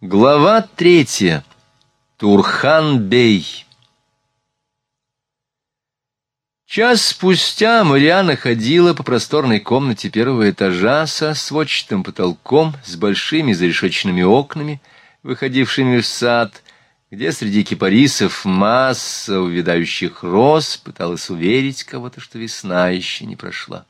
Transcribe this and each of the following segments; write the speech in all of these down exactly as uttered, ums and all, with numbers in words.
Глава третья. Турхан-бей. Час спустя Марианна ходила по просторной комнате первого этажа со сводчатым потолком, с большими зарешеченными окнами, выходившими в сад, где среди кипарисов масса увядающих роз пыталась уверить кого-то, что весна еще не прошла.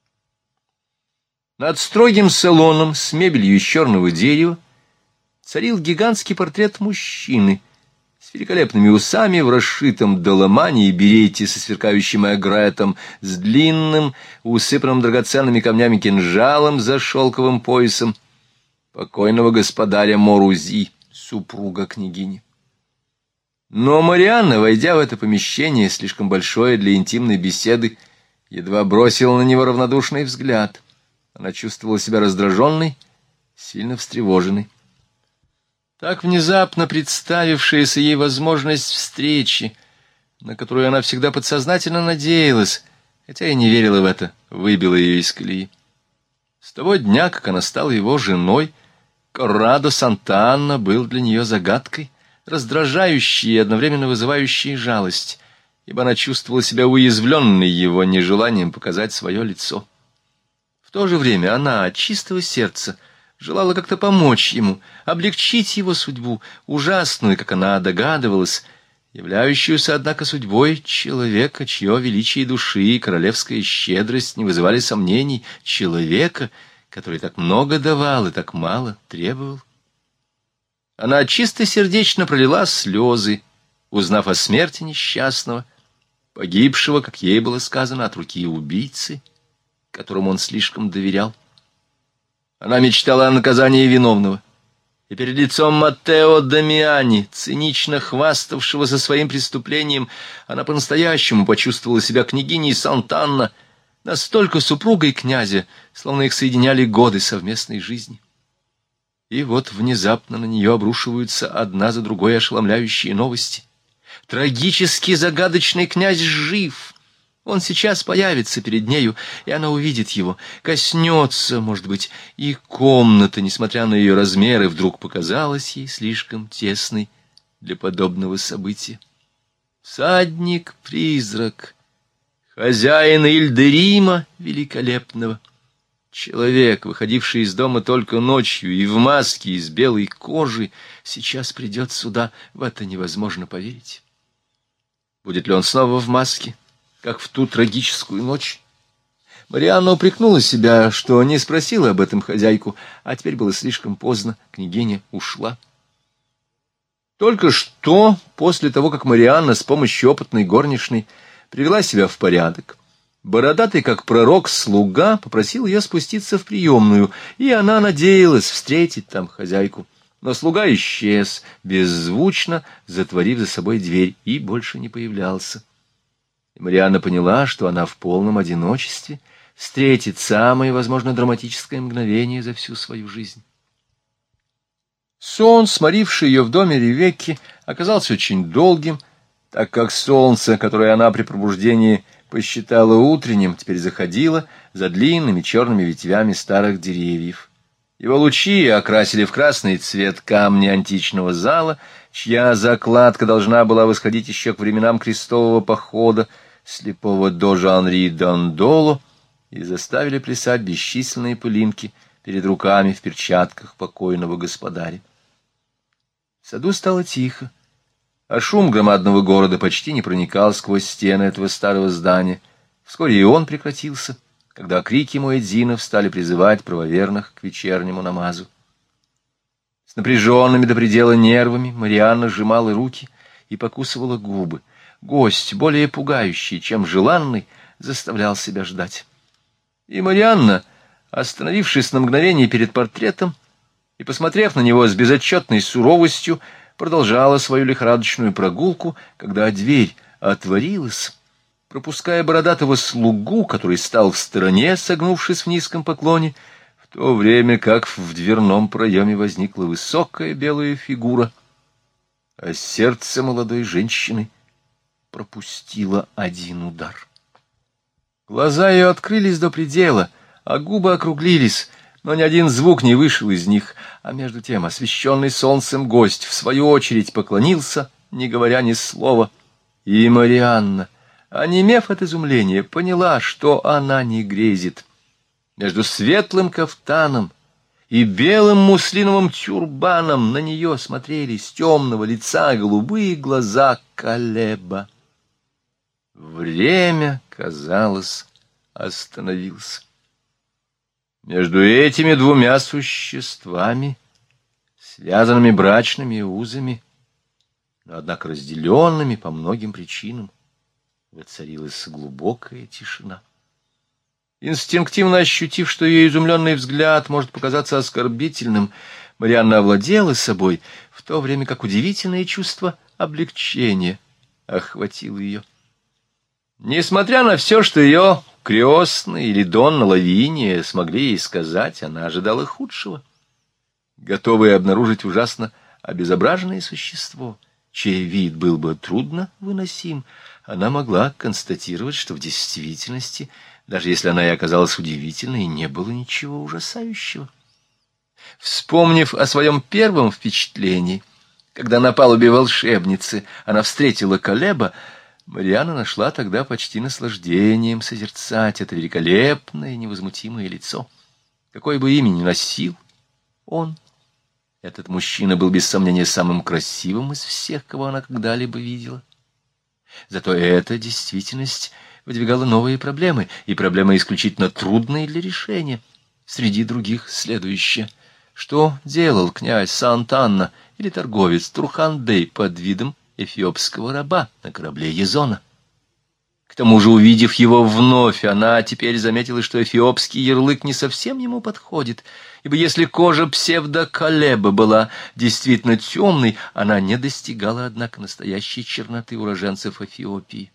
Над строгим салоном с мебелью из черного дерева царил гигантский портрет мужчины с великолепными усами в расшитом доломане и берете со сверкающим агретом, с длинным, усыпанным драгоценными камнями кинжалом за шелковым поясом, покойного господаря Морузи, супруга княгини. Но Марианна, войдя в это помещение, слишком большое для интимной беседы, едва бросила на него равнодушный взгляд. Она чувствовала себя раздраженной, сильно встревоженной. Так внезапно представившаяся ей возможность встречи, на которую она всегда подсознательно надеялась, хотя и не верила в это, выбила ее из колеи. С того дня, как она стала его женой, Коррадо Санта-Анна был для нее загадкой, раздражающей и одновременно вызывающей жалость, ибо она чувствовала себя уязвленной его нежеланием показать свое лицо. В то же время она от чистого сердца желала как-то помочь ему, облегчить его судьбу, ужасную, как она догадывалась, являющуюся, однако, судьбой человека, чье величие души и королевская щедрость не вызывали сомнений, человека, который так много давал и так мало требовал. Она чистосердечно пролила слезы, узнав о смерти несчастного, погибшего, как ей было сказано, от руки убийцы, которому он слишком доверял. Она мечтала о наказании виновного, и перед лицом Маттео Дамиани, цинично хваставшегося своим преступлением, она по-настоящему почувствовала себя княгиней Санта-Анна, настолько супругой князя, словно их соединяли годы совместной жизни. И вот внезапно на нее обрушиваются одна за другой ошеломляющие новости. Трагически загадочный князь жив. Он сейчас появится перед нею, и она увидит его, коснется, может быть, и комната, несмотря на ее размеры, вдруг показалась ей слишком тесной для подобного события. Всадник-призрак, хозяин Ильдерима великолепного, человек, выходивший из дома только ночью и в маске из белой кожи, сейчас придет сюда, в это невозможно поверить. Будет ли он снова в маске, как в ту трагическую ночь? Марианна упрекнула себя, что не спросила об этом хозяйку, а теперь было слишком поздно, княгиня ушла. Только что, после того, как Марианна с помощью опытной горничной привела себя в порядок, бородатый, как пророк, слуга попросил ее спуститься в приемную, и она надеялась встретить там хозяйку. Но слуга исчез, беззвучно затворив за собой дверь, и больше не появлялся. И Марианна поняла, что она в полном одиночестве встретит самое, возможно, драматическое мгновение за всю свою жизнь. Сон, сморивший ее в доме Ревекки, оказался очень долгим, так как солнце, которое она при пробуждении посчитала утренним, теперь заходило за длинными черными ветвями старых деревьев. Его лучи окрасили в красный цвет камни античного зала, чья закладка должна была восходить еще к временам крестового похода слепого дожа Анри Дандоло, и заставили плясать бесчисленные пылинки перед руками в перчатках покойного господаря. В саду стало тихо, а шум громадного города почти не проникал сквозь стены этого старого здания. Вскоре и он прекратился, когда крики муэдзинов стали призывать правоверных к вечернему намазу. С напряженными до предела нервами Марианна сжимала руки и покусывала губы. Гость, более пугающий, чем желанный, заставлял себя ждать. И Марианна, остановившись на мгновение перед портретом и посмотрев на него с безотчетной суровостью, продолжала свою лихорадочную прогулку, когда дверь отворилась, пропуская бородатого слугу, который стал в стороне, согнувшись в низком поклоне, в то время как в дверном проеме возникла высокая белая фигура, а сердце молодой женщины пропустило один удар. Глаза ее открылись до предела, а губы округлились. но ни один звук не вышел из них, а между тем освещенный солнцем гость в свою очередь поклонился, не говоря ни слова. И Марианна, онемев от изумления, поняла, что она не грезит. Между светлым кафтаном и белым муслиновым тюрбаном на нее смотрели с темного лица голубые глаза Калеба. Время, казалось, остановилось. Между этими двумя существами, связанными брачными узами, но, однако, разделенными по многим причинам, воцарилась глубокая тишина. Инстинктивно ощутив, что ее изумленный взгляд может показаться оскорбительным, Марианна овладела собой, в то время как удивительное чувство облегчения охватило ее. Несмотря на все, что ее крестный или Донна Лавиния смогли ей сказать, она ожидала худшего. Готовая обнаружить ужасно обезображенное существо, чей вид был бы трудно выносим, она могла констатировать, что в действительности, даже если она и оказалась удивительной, не было ничего ужасающего. Вспомнив о своем первом впечатлении, когда на палубе волшебницы она встретила Калеба, Марианна нашла тогда почти наслаждением созерцать это великолепное невозмутимое лицо. Какое бы имя ни носил он, этот мужчина был без сомнения самым красивым из всех, кого она когда-либо видела. Зато эта действительность выдвигала новые проблемы, и проблемы исключительно трудные для решения. Среди других следующее. Что делал князь Сант'Анна или торговец Турхан-бей под видом эфиопского раба на корабле Езона? К тому же, увидев его вновь, она теперь заметила, что эфиопский ярлык не совсем ему подходит, ибо если кожа псевдо-Калеба была действительно темной, она не достигала, однако, настоящей черноты уроженцев Эфиопии.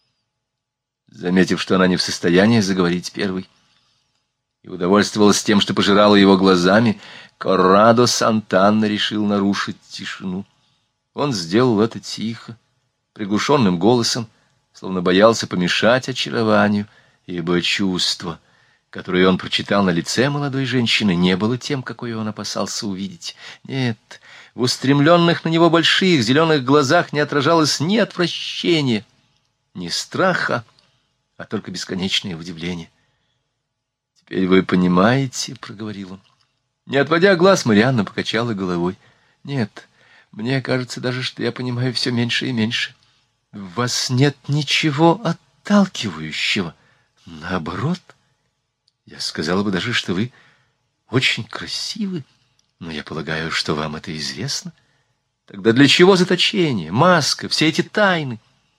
Заметив, что она не в состоянии заговорить первой, и удовольствовалась тем, что пожирала его глазами, Коррадо Сант'Анна решил нарушить тишину. Он сделал это тихо, приглушенным голосом, словно боялся помешать очарованию, ибо чувство, которое он прочитал на лице молодой женщины, не было тем, какое он опасался увидеть. Нет, в устремленных на него больших зеленых глазах не отражалось ни отвращения, ни страха, а только бесконечное удивление. «Теперь вы понимаете», — проговорил он. Не отводя глаз, Марианна покачала головой. «Нет, мне кажется даже, что я понимаю все меньше и меньше. В вас нет ничего отталкивающего. Наоборот, я сказала бы даже, что вы очень красивы, но я полагаю, что вам это известно. Тогда для чего заточение, маска, все эти тайны?»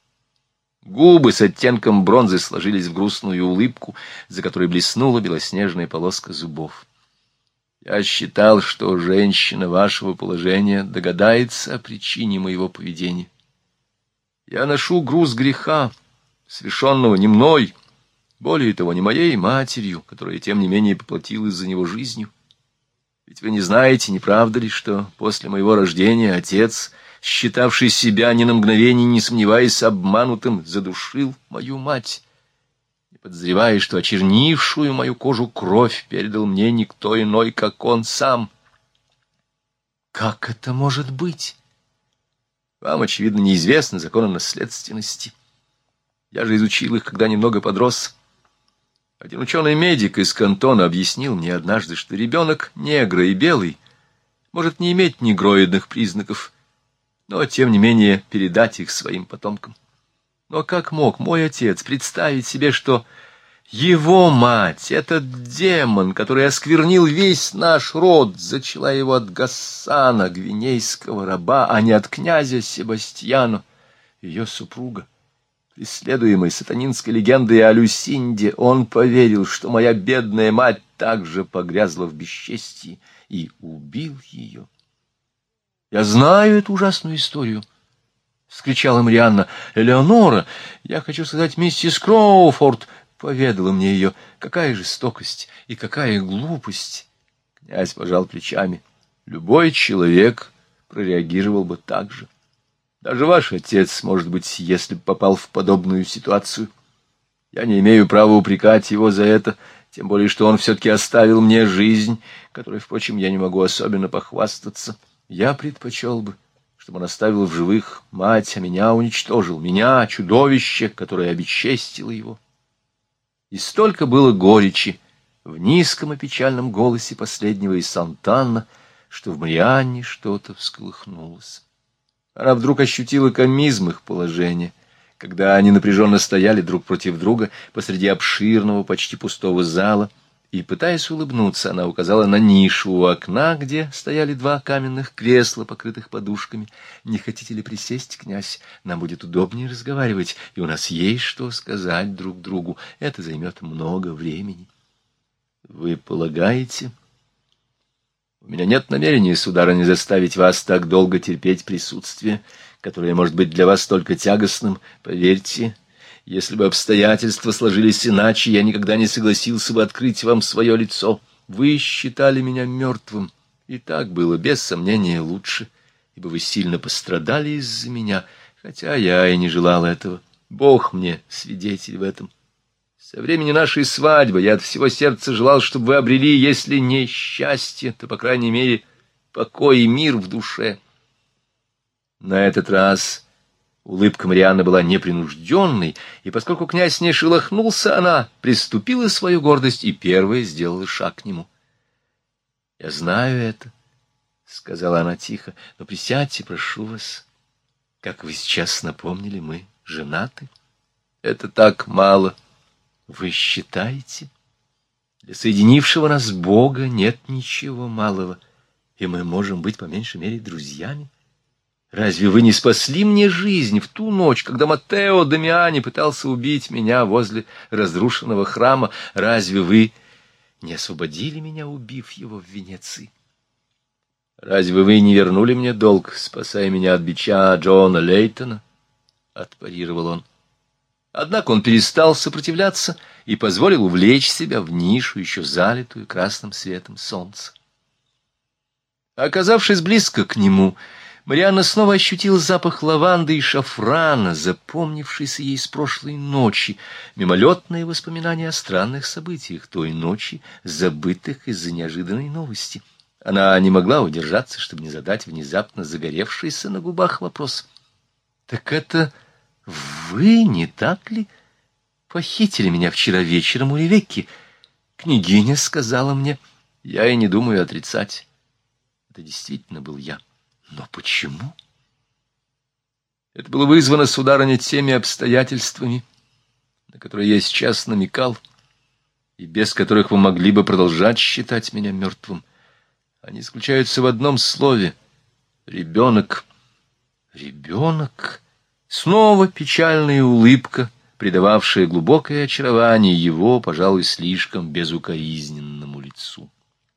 Губы с оттенком бронзы сложились в грустную улыбку, за которой блеснула белоснежная полоска зубов. «Я считал, что женщина вашего положения догадается о причине моего поведения. Я ношу груз греха, совершенного не мной, более того, не моей матерью, которая, тем не менее, поплатилась за него жизнью. Ведь вы не знаете, не правда ли, что после моего рождения отец, считавший себя ни на мгновение, не сомневаясь обманутым, задушил мою мать, не подозревая, что очернившую мою кожу кровь передал мне никто иной, как он сам? Как это может быть? Вам, очевидно, неизвестны законы наследственности. Я же изучил их, когда немного подрос. Один ученый-медик из Кантона объяснил мне однажды, что ребенок негра и белый может не иметь негроидных признаков, но, тем не менее, передать их своим потомкам. Но как мог мой отец представить себе, что его мать, этот демон, который осквернил весь наш род, зачала его от Гассана, гвинейского раба, а не от князя Себастьяна, ее супруга? Преследуемый сатанинской легендой о Люсинде, он поверил, что моя бедная мать также погрязла в бесчестии, и убил ее. «Я знаю эту ужасную историю», — вскричала Марианна. «Элеонора, я хочу сказать, миссис Кроуфорд поведала мне ее. Какая жестокость и какая глупость!» Князь пожал плечами. «Любой человек прореагировал бы так же. Даже ваш отец, может быть, если бы попал в подобную ситуацию. Я не имею права упрекать его за это, Тем более, что он все-таки оставил мне жизнь, которой, впрочем, я не могу особенно похвастаться. Я предпочел бы, чтобы он оставил в живых мать, а меня уничтожил, меня, чудовище, которое обесчестило его. И столько было горечи в низком и печальном голосе последнего из Сантанна, что в Марианне что-то всколыхнулось. Она вдруг ощутила комизм их положения, когда они напряженно стояли друг против друга посреди обширного, почти пустого зала, и, пытаясь улыбнуться, она указала на нишу у окна, где стояли два каменных кресла, покрытых подушками. «Не хотите ли присесть, князь? Нам будет удобнее разговаривать, и у нас есть что сказать друг другу. Это займет много времени». «Вы полагаете...» «У меня нет намерения, сударыня, заставить вас так долго терпеть присутствие, которое может быть для вас только тягостным. Поверьте, если бы обстоятельства сложились иначе, я никогда не согласился бы открыть вам свое лицо. Вы считали меня мертвым, и так было, без сомнения, лучше, ибо вы сильно пострадали из-за меня, хотя я и не желал этого. Бог мне свидетель в этом. Со времени нашей свадьбы я от всего сердца желал, чтобы вы обрели, если не счастье, то, по крайней мере, покой и мир в душе». На этот раз улыбка Марианны была непринужденной, и поскольку князь не шелохнулся, она приступила свою гордость и первая сделала шаг к нему. «Я знаю это», — сказала она тихо, — «но присядьте, прошу вас. Как вы сейчас напомнили, мы женаты. Это так мало. Вы считаете? Для соединившего нас Бога нет ничего малого, и мы можем быть по меньшей мере друзьями. Разве вы не спасли мне жизнь в ту ночь, когда Маттео Дамиани пытался убить меня возле разрушенного храма? Разве вы не освободили меня, убив его в Венеции? Разве вы не вернули мне долг, спасая меня от бича Джона Лейтона?» — отпарировал он. Однако он перестал сопротивляться и позволил увлечь себя в нишу, еще залитую красным светом солнца. Оказавшись близко к нему, Марианна снова ощутила запах лаванды и шафрана, запомнившийся ей с прошлой ночи, мимолетные воспоминания о странных событиях той ночи, забытых из-за неожиданной новости. Она не могла удержаться, чтобы не задать внезапно загоревшийся на губах вопрос. «Так это вы, не так ли, похитили меня вчера вечером у Ревекки? Княгиня сказала мне...» «Я и не думаю отрицать. Это действительно был я. Но почему?» «Это было вызвано, сударыня, теми обстоятельствами, на которые я сейчас намекал, и без которых вы могли бы продолжать считать меня мертвым. Они заключаются в одном слове — ребенок». «Ребенок?» Снова печальная улыбка, придававшая глубокое очарование его, пожалуй, слишком безукоризненному лицу.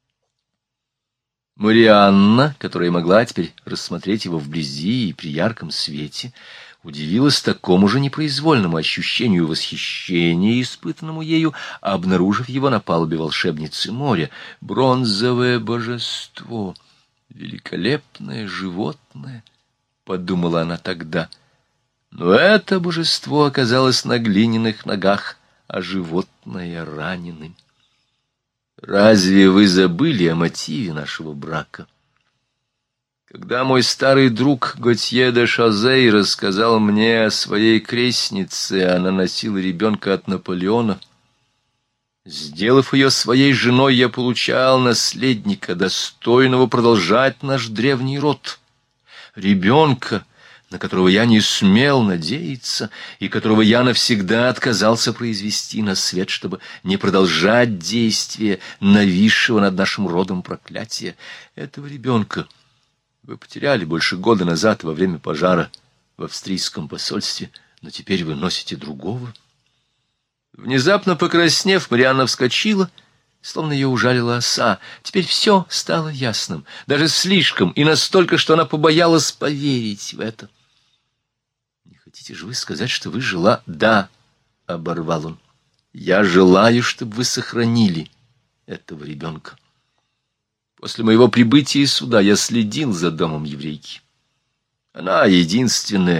Марианна, которая могла теперь рассмотреть его вблизи и при ярком свете, удивилась такому же непроизвольному ощущению восхищения, испытанному ею, обнаружив его на палубе волшебницы моря. «Бронзовое божество! Великолепное животное!» — подумала она тогда. Но это божество оказалось на глиняных ногах, а животное раненым. «Разве вы забыли о мотиве нашего брака? Когда мой старый друг Готье де Шазей рассказал мне о своей крестнице, она носила ребенка от Наполеона. Сделав ее своей женой, я получал наследника, достойного продолжать наш древний род. Ребенка, на которого я не смел надеяться, и которого я навсегда отказался произвести на свет, чтобы не продолжать действие нависшего над нашим родом проклятия. Этого ребенка вы потеряли больше года назад во время пожара в австрийском посольстве, но теперь вы носите другого». Внезапно покраснев, Марианна вскочила, словно ее ужалила оса. Теперь все стало ясным, даже слишком, и настолько, что она побоялась поверить в это. «Не хотите же вы сказать, что вы жила?» «Да», — оборвал он, — «я желаю, чтобы вы сохранили этого ребенка. После моего прибытия сюда я следил за домом еврейки. Она единственная,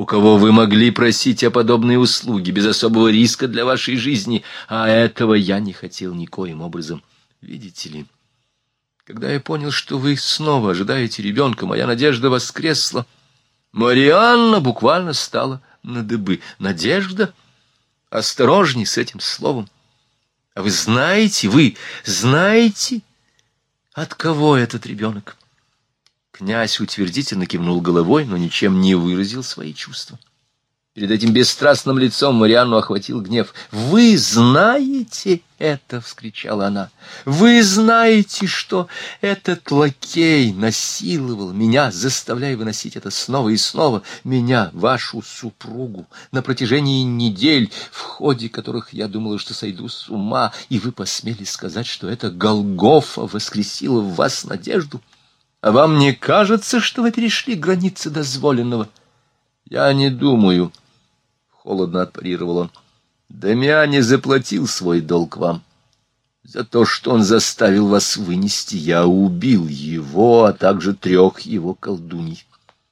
у кого вы могли просить о подобной услуге без особого риска для вашей жизни, а этого я не хотел никоим образом. Видите ли, когда я понял, что вы снова ожидаете ребенка, моя надежда воскресла. Марианна буквально стала на дыбы. Надежда? Осторожней с этим словом. А вы знаете, вы знаете, от кого этот ребенок? Князь утвердительно кивнул головой, но ничем не выразил свои чувства. Перед этим бесстрастным лицом Марианну охватил гнев. «Вы знаете это!» — вскричала она. «Вы знаете, что этот лакей насиловал меня, заставляя выносить это снова и снова, меня, вашу супругу, на протяжении недель, в ходе которых я думала, что сойду с ума, и вы посмели сказать, что это Голгофа воскресила в вас надежду? А вам не кажется, что вы перешли границы дозволенного?» «Я не думаю», — холодно отпарировал он. «Дамиане заплатил свой долг вам. За то, что он заставил вас вынести, я убил его, а также трех его колдуней.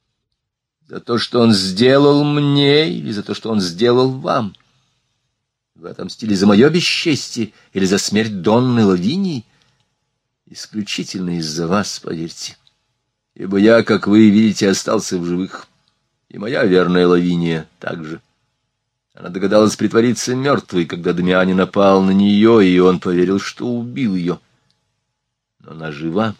За то, что он сделал мне, или за то, что он сделал вам? Вы отомстили за мое бесчестие или за смерть Донны Лавинии? Исключительно из-за вас, поверьте. Ибо я, как вы видите, остался в живых. И моя верная Лавиния также. Она догадалась притвориться мертвой, когда Дамиане напал на нее, и он поверил, что убил ее. Но она жива.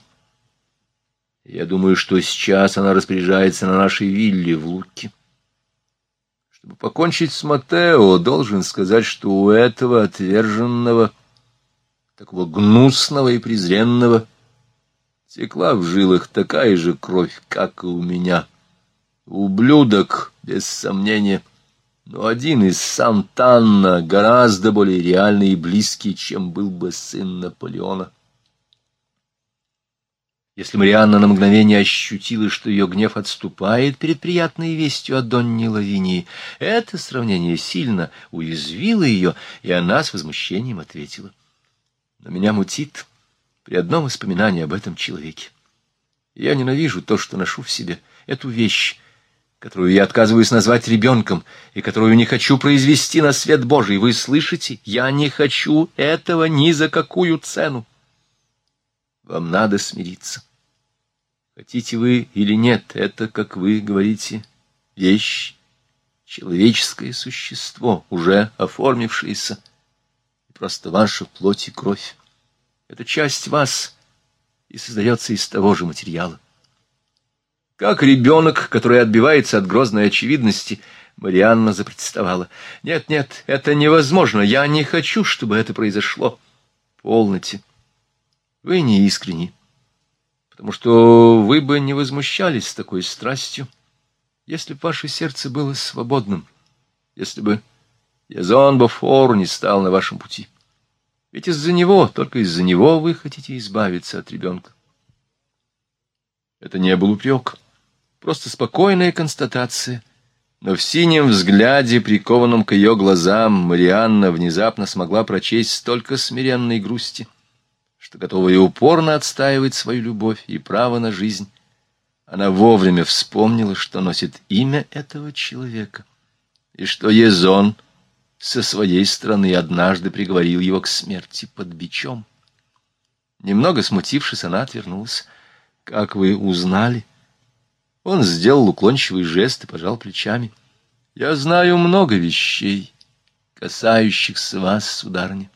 Я думаю, что сейчас она распоряжается на нашей вилле в Лукке. Чтобы покончить с Матео, должен сказать, что у этого отверженного, такого гнусного и презренного, текла в жилах такая же кровь, как и у меня. Ублюдок, без сомнения, но один из Сант'Анна гораздо более реальный и близкий, чем был бы сын Наполеона. Если Марианна на мгновение ощутила, что ее гнев отступает перед приятной вестью о Донне Лавинии, это сравнение сильно уязвило ее, и она с возмущением ответила: «Но меня мутит при одном воспоминании об этом человеке. Я ненавижу то, что ношу в себе, эту вещь, которую я отказываюсь назвать ребенком и которую не хочу произвести на свет Божий. Вы слышите? Я не хочу этого ни за какую цену. Вам надо смириться. Хотите вы или нет, это, как вы говорите, вещь, человеческое существо, уже оформившееся, и просто ваша плоть и кровь. Это часть вас и создается из того же материала. Как ребенок, который отбивается от грозной очевидности, Марианна запротестовала. «Нет, нет, это невозможно. Я не хочу, чтобы это произошло». «Полноте. Вы не искренни, потому что вы бы не возмущались такой страстью, если бы ваше сердце было свободным, если бы Язон Бофор не стал на вашем пути. Ведь из-за него, только из-за него вы хотите избавиться от ребенка». Это не был упрек. Просто спокойная констатация. Но в синем взгляде, прикованном к ее глазам, Марианна внезапно смогла прочесть столько смиренной грусти, что готова и упорно отстаивать свою любовь и право на жизнь. Она вовремя вспомнила, что носит имя этого человека, и что Язон со своей стороны однажды приговорил его к смерти под бичом. Немного смутившись, она отвернулась. «Как вы узнали?» Он сделал уклончивый жест и пожал плечами. «Я знаю много вещей, касающихся вас, сударыня.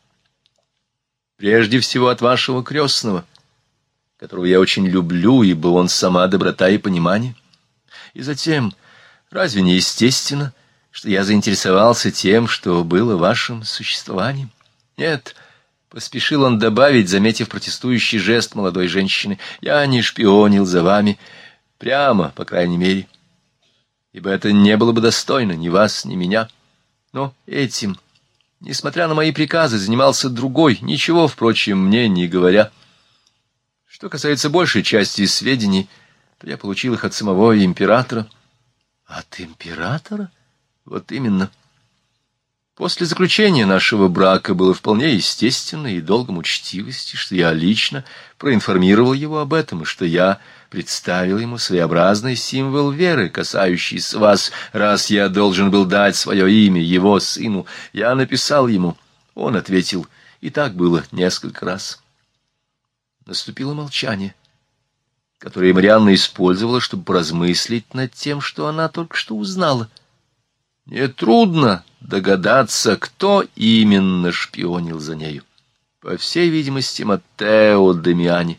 Прежде всего от вашего крестного, которого я очень люблю, ибо он сама доброта и понимание. И затем, разве не естественно, что я заинтересовался тем, что было вашим существованием? Нет». Поспешил он добавить, заметив протестующий жест молодой женщины: «Я не шпионил за вами, прямо, по крайней мере, ибо это не было бы достойно ни вас, ни меня. Но этим, несмотря на мои приказы, занимался другой, ничего, впрочем, мне не говоря. Что касается большей части сведений, то я получил их от самого императора». «От императора?» «Вот именно. После заключения нашего брака было вполне естественно и долгом учтивости, что я лично проинформировал его об этом, и что я представил ему своеобразный символ веры, касающийся вас, раз я должен был дать свое имя его сыну. Я написал ему, он ответил, и так было несколько раз. Наступило молчание, которое Марианна использовала, чтобы поразмыслить над тем, что она только что узнала. Нетрудно догадаться, кто именно шпионил за нею. По всей видимости, Маттео Дамиани.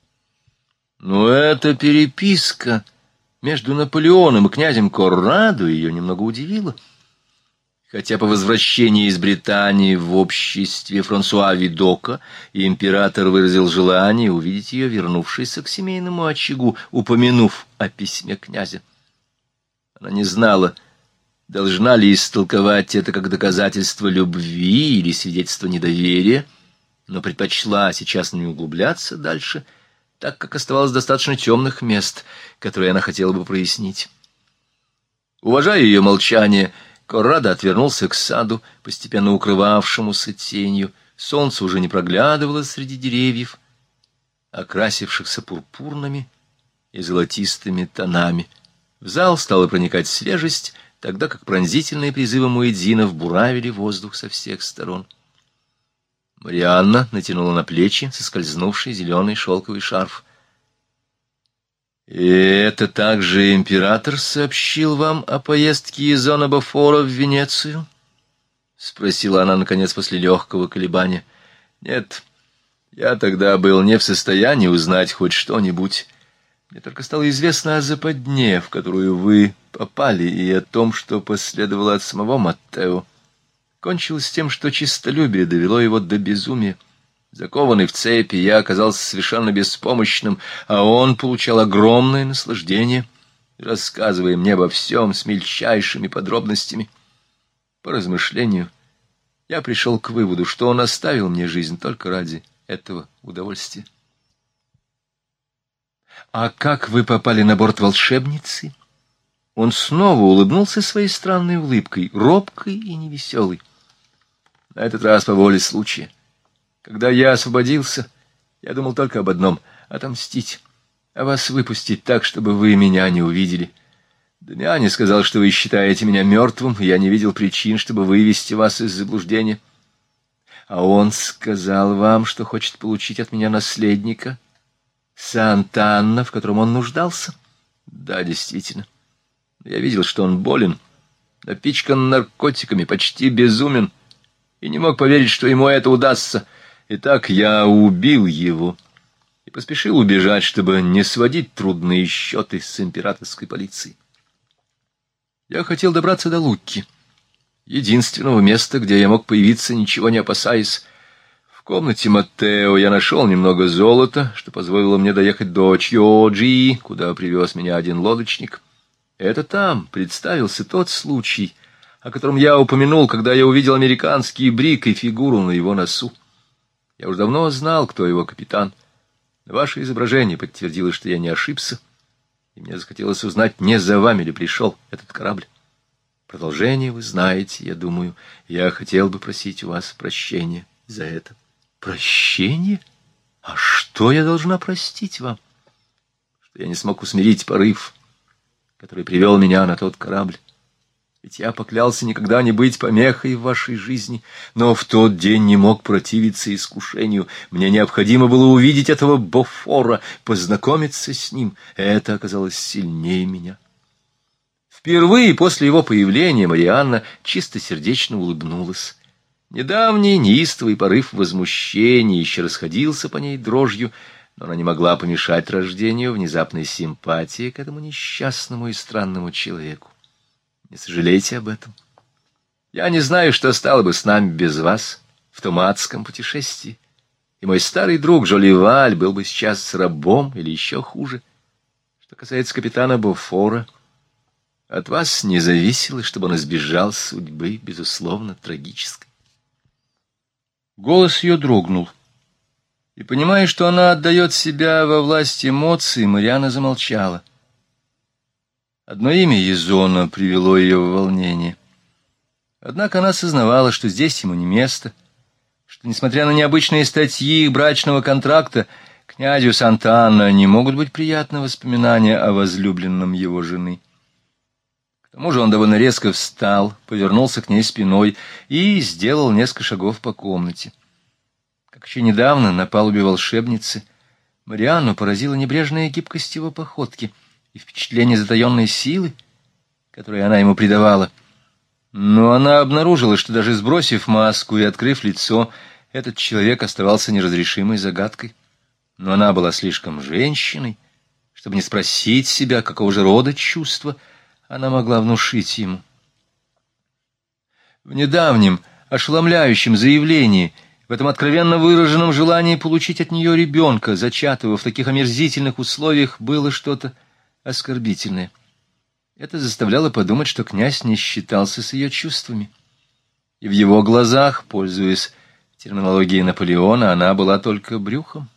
Но эта переписка между Наполеоном и князем Коррадо ее немного удивила. Хотя по возвращении из Британии в обществе Франсуа Видока император выразил желание увидеть ее вернувшейся к семейному очагу, упомянув о письме князя. Она не знала, должна ли истолковать это как доказательство любви или свидетельство недоверия, но предпочла сейчас не углубляться дальше, так как оставалось достаточно темных мест, которые она хотела бы прояснить. Уважая ее молчание, Коррадо отвернулся к саду, постепенно укрывавшемуся тенью. Солнце уже не проглядывало среди деревьев, окрасившихся пурпурными и золотистыми тонами. В зал стала проникать свежесть, тогда как пронзительные призывы муэдзинов буравили воздух со всех сторон. Марианна натянула на плечи соскользнувший зеленый шелковый шарф. — И это также император сообщил вам о поездке Изона Бофора в Венецию? — спросила она, наконец, после легкого колебания. — Нет, я тогда был не в состоянии узнать хоть что-нибудь. Мне только стало известно о западне, в которую вы попали, и о том, что последовало от самого Маттео. Кончилось тем, что честолюбие довело его до безумия. Закованный в цепи, я оказался совершенно беспомощным, а он получал огромное наслаждение, рассказывая мне обо всем с мельчайшими подробностями. По размышлению, я пришел к выводу, что он оставил мне жизнь только ради этого удовольствия. «А как вы попали на борт волшебницы?» Он снова улыбнулся своей странной улыбкой, робкой и невеселой. На этот раз по воле случая. Когда я освободился, я думал только об одном — отомстить, а вас выпустить так, чтобы вы меня не увидели. Дамиани сказал, что вы считаете меня мертвым, и я не видел причин, чтобы вывести вас из заблуждения. А он сказал вам, что хочет получить от меня наследника, Сант'Анна, в котором он нуждался? Да, действительно. Я видел, что он болен, напичкан наркотиками, почти безумен, и не мог поверить, что ему это удастся. Итак, я убил его и поспешил убежать, чтобы не сводить трудные счеты с императорской полицией. Я хотел добраться до Лукки, единственного места, где я мог появиться, ничего не опасаясь. В комнате Маттео я нашел немного золота, что позволило мне доехать до Чьоджи, куда привез меня один лодочник. Это там представился тот случай, о котором я упомянул, когда я увидел американский брик и фигуру на его носу. Я уже давно знал, кто его капитан. Ваше изображение подтвердило, что я не ошибся, и мне захотелось узнать, не за вами ли пришел этот корабль. Продолжение вы знаете, я думаю. Я хотел бы просить у вас прощения за это. Прощение? А что я должна простить вам? Что я не смог усмирить порыв, который привел меня на тот корабль. Ведь я поклялся никогда не быть помехой в вашей жизни, но в тот день не мог противиться искушению. Мне необходимо было увидеть этого Бофора, познакомиться с ним. Это оказалось сильнее меня. Впервые после его появления Марианна чистосердечно улыбнулась. Недавний неистовый порыв возмущения еще расходился по ней дрожью, но она не могла помешать рождению внезапной симпатии к этому несчастному и странному человеку. Не сожалейте об этом. Я не знаю, что стало бы с нами без вас в том адском путешествии, и мой старый друг Жоливаль был бы сейчас рабом или еще хуже. Что касается капитана Бофора, от вас не зависело, чтобы он избежал судьбы, безусловно, трагической. Голос ее дрогнул, и, понимая, что она отдает себя во власть эмоций, Марианна замолчала. Одно имя Езона привело ее в волнение. Однако она сознавала, что здесь ему не место, что, несмотря на необычные статьи их брачного контракта, Князю Сант'Анна не могут быть приятны воспоминания о возлюбленном его жены. К тому же он довольно резко встал, повернулся к ней спиной и сделал несколько шагов по комнате. Как еще недавно на палубе волшебницы, Марианну поразила небрежная гибкость его походки и впечатление затаенной силы, которую она ему придавала. Но она обнаружила, что даже сбросив маску и открыв лицо, этот человек оставался неразрешимой загадкой. Но она была слишком женщиной, чтобы не спросить себя, какого же рода чувства она могла внушить ему. В недавнем ошеломляющем заявлении, в этом откровенно выраженном желании получить от нее ребенка, зачатого в таких омерзительных условиях, было что-то оскорбительное. Это заставляло подумать, что князь не считался с ее чувствами. И в его глазах, пользуясь терминологией Наполеона, она была только брюхом.